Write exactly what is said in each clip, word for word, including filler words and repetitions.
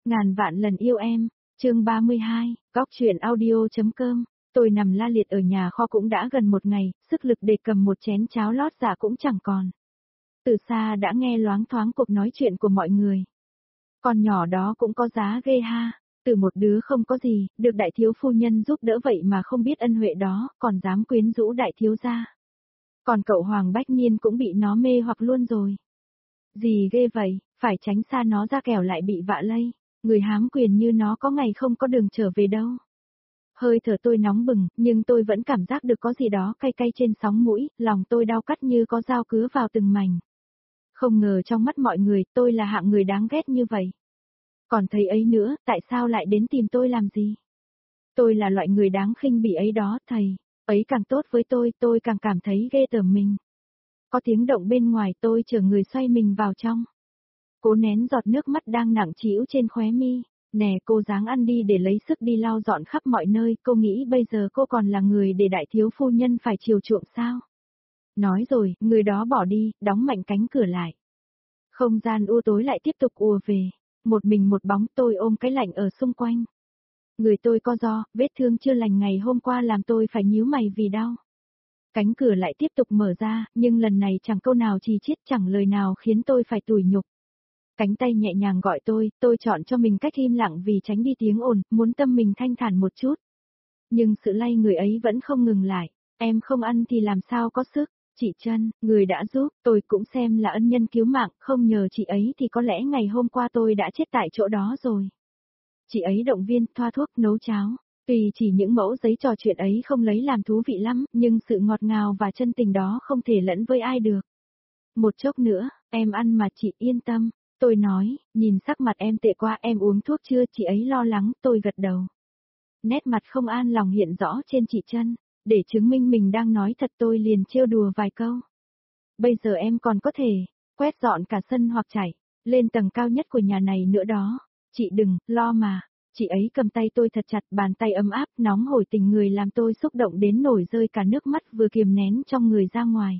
Ngàn vạn lần yêu em, chương ba mươi hai, góc chuyện audio.com. Tôi nằm la liệt ở nhà kho cũng đã gần một ngày, sức lực để cầm một chén cháo lót dạ cũng chẳng còn. Từ xa đã nghe loáng thoáng cuộc nói chuyện của mọi người. Con nhỏ đó cũng có giá ghê ha, từ một đứa không có gì, được đại thiếu phu nhân giúp đỡ vậy mà không biết ân huệ đó, còn dám quyến rũ đại thiếu gia. Còn cậu Hoàng Bách Niên cũng bị nó mê hoặc luôn rồi. Gì ghê vậy, phải tránh xa nó ra kẻo lại bị vạ lây. Người hám quyền như nó có ngày không có đường trở về đâu. Hơi thở tôi nóng bừng, nhưng tôi vẫn cảm giác được có gì đó cay cay trên sóng mũi, lòng tôi đau cắt như có dao cứa vào từng mảnh. Không ngờ trong mắt mọi người, tôi là hạng người đáng ghét như vậy. Còn thầy ấy nữa, tại sao lại đến tìm tôi làm gì? Tôi là loại người đáng khinh bỉ ấy đó, thầy. Ấy càng tốt với tôi, tôi càng cảm thấy ghê tởm mình. Có tiếng động bên ngoài, tôi chở người xoay mình vào trong. Cố nén giọt nước mắt đang nặng trĩu trên khóe mi. Nè cô dáng ăn đi để lấy sức đi lau dọn khắp mọi nơi, cô nghĩ bây giờ cô còn là người để đại thiếu phu nhân phải chiều chuộng sao? Nói rồi, người đó bỏ đi, đóng mạnh cánh cửa lại. Không gian u tối lại tiếp tục ùa về. Một mình một bóng, tôi ôm cái lạnh ở xung quanh. Người tôi co ro, vết thương chưa lành ngày hôm qua làm tôi phải nhíu mày vì đau. Cánh cửa lại tiếp tục mở ra, nhưng lần này chẳng câu nào chì chiết, chẳng lời nào khiến tôi phải tủi nhục. Cánh tay nhẹ nhàng gọi tôi, tôi chọn cho mình cách im lặng vì tránh đi tiếng ồn, muốn tâm mình thanh thản một chút. Nhưng sự lay người ấy vẫn không ngừng lại, em không ăn thì làm sao có sức, chị Trân, người đã giúp, tôi cũng xem là ân nhân cứu mạng, không nhờ chị ấy thì có lẽ ngày hôm qua tôi đã chết tại chỗ đó rồi. Chị ấy động viên, thoa thuốc, nấu cháo. Tuy chỉ những mẫu giấy trò chuyện ấy không lấy làm thú vị lắm, nhưng sự ngọt ngào và chân tình đó không thể lẫn với ai được. Một chốc nữa, em ăn mà chị yên tâm. Tôi nói, nhìn sắc mặt em tệ quá, em uống thuốc chưa? Chị ấy lo lắng, tôi gật đầu. Nét mặt không an lòng hiện rõ trên chị Trân, để chứng minh mình đang nói thật tôi liền trêu đùa vài câu. Bây giờ em còn có thể quét dọn cả sân hoặc chảy lên tầng cao nhất của nhà này nữa đó. Chị đừng lo mà. Chị ấy cầm tay tôi thật chặt, bàn tay ấm áp, nóng hổi tình người làm tôi xúc động đến nổi rơi cả nước mắt vừa kiềm nén trong người ra ngoài.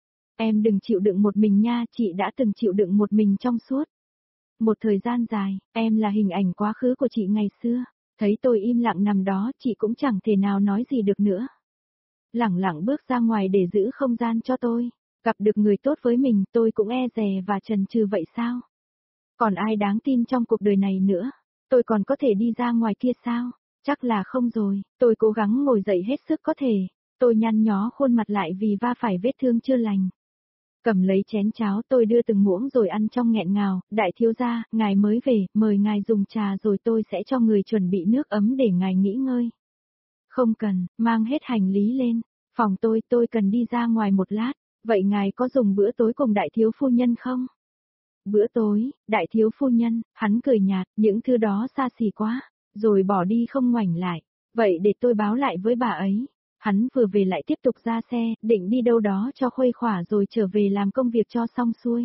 Em đừng chịu đựng một mình nha, chị đã từng chịu đựng một mình trong suốt một thời gian dài, em là hình ảnh quá khứ của chị ngày xưa. Thấy tôi im lặng nằm đó, chị cũng chẳng thể nào nói gì được nữa. Lẳng lặng bước ra ngoài để giữ không gian cho tôi. Gặp được người tốt với mình, tôi cũng e dè và chần chừ vậy sao? Còn ai đáng tin trong cuộc đời này nữa? Tôi còn có thể đi ra ngoài kia sao? Chắc là không rồi, tôi cố gắng ngồi dậy hết sức có thể. Tôi nhăn nhó khuôn mặt lại vì va phải vết thương chưa lành. Cầm lấy chén cháo tôi đưa từng muỗng rồi ăn trong nghẹn ngào, đại thiếu gia, ngài mới về, mời ngài dùng trà rồi tôi sẽ cho người chuẩn bị nước ấm để ngài nghỉ ngơi. Không cần, mang hết hành lý lên, phòng tôi, tôi cần đi ra ngoài một lát, vậy ngài có dùng bữa tối cùng đại thiếu phu nhân không? Bữa tối, đại thiếu phu nhân, hắn cười nhạt, những thứ đó xa xỉ quá, rồi bỏ đi không ngoảnh lại, vậy để tôi báo lại với bà ấy. Hắn vừa về lại tiếp tục ra xe, định đi đâu đó cho khuây khỏa rồi trở về làm công việc cho xong xuôi.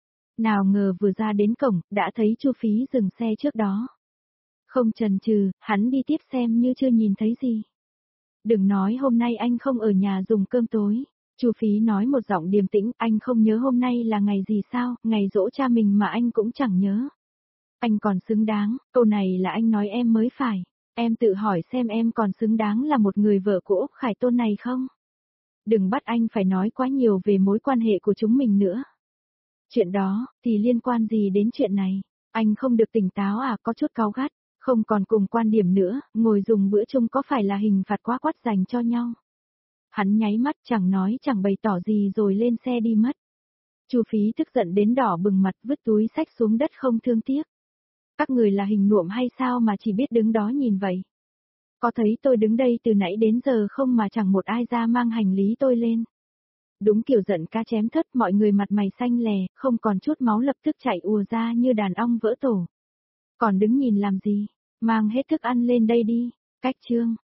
Nào ngờ vừa ra đến cổng, đã thấy Chu Phí dừng xe trước đó. Không chần chừ, hắn đi tiếp xem như chưa nhìn thấy gì. Đừng nói hôm nay anh không ở nhà dùng cơm tối. Chu Phí nói một giọng điềm tĩnh, anh không nhớ hôm nay là ngày gì sao, ngày giỗ cha mình mà anh cũng chẳng nhớ. Anh còn xứng đáng, câu này là anh nói em mới phải. Em tự hỏi xem em còn xứng đáng là một người vợ của Úc Khải Tôn này không? Đừng bắt anh phải nói quá nhiều về mối quan hệ của chúng mình nữa. Chuyện đó, thì liên quan gì đến chuyện này? Anh không được tỉnh táo à, có chút cáu gắt, không còn cùng quan điểm nữa, ngồi dùng bữa chung có phải là hình phạt quá quắt dành cho nhau? Hắn nháy mắt chẳng nói chẳng bày tỏ gì rồi lên xe đi mất. Chu Phí tức giận đến đỏ bừng mặt vứt túi xách xuống đất không thương tiếc. Các người là hình nhuộm hay sao mà chỉ biết đứng đó nhìn vậy? Có thấy tôi đứng đây từ nãy đến giờ không mà chẳng một ai ra mang hành lý tôi lên. Đúng kiểu giận cá chém thất, mọi người mặt mày xanh lè, không còn chút máu lập tức chạy ùa ra như đàn ong vỡ tổ. Còn đứng nhìn làm gì? Mang hết thức ăn lên đây đi. Cách chương.